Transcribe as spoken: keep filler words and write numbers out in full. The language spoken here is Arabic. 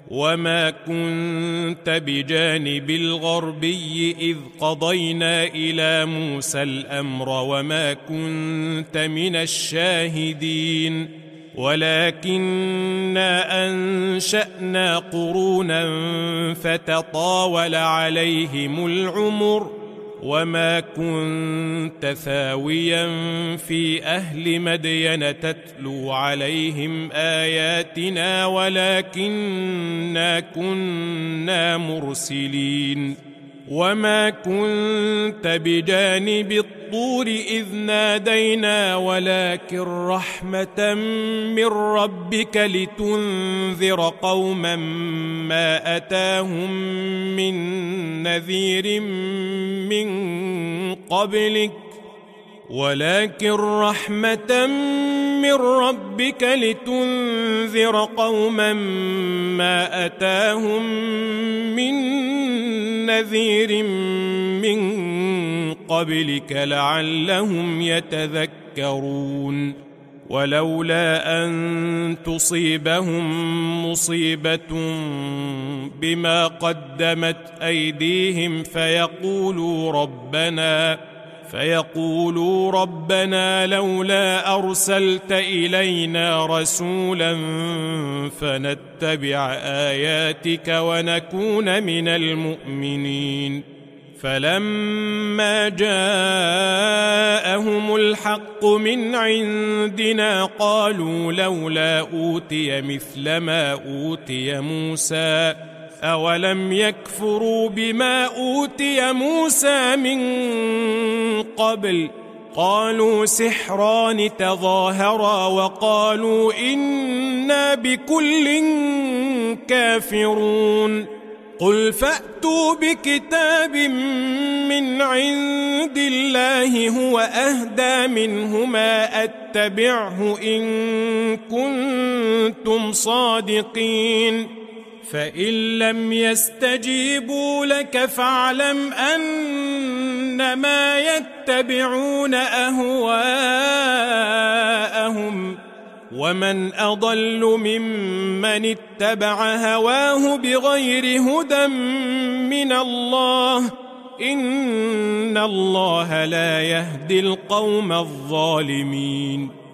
وما كنت بجانب الغربي إذ قضينا إلى موسى الأمر وما كنت من الشاهدين ولكننا أنشأنا قرونا فتطاول عليهم العمر وما كنت ثاويا في أهل مدين تتلو عليهم آياتنا ولكننا كنا مرسلين وما كنت بجانب الطور إذ نادينا ولكن رحمة من ربك لتنذر قوما ما أتاهم من نذير من قبلك ولكن رحمة من ربك لتنذر قوما ما أتاهم من نذير من قبلك لعلهم يتذكرون ولولا أن تصيبهم مصيبة بما قدمت أيديهم فيقولوا ربنا فيقولوا ربنا لولا أرسلت إلينا رسولا فنتبع آياتك ونكون من المؤمنين فلما جاءهم الحق من عندنا قالوا لولا أوتي مثل ما أوتي موسى أولم يكفروا بما أوتي موسى من قبل قالوا سحران تظاهرا وقالوا إنا بكل كافرون قل فأتوا بكتاب من عند الله هو أهدى منهما أتبعه إن كنتم صادقين فإن لم يستجيبوا لك فاعلم أنما يتبعون أهواءهم ومن أضل ممن اتبع هواه بغير هدى من الله إن الله لا يهدي القوم الظالمين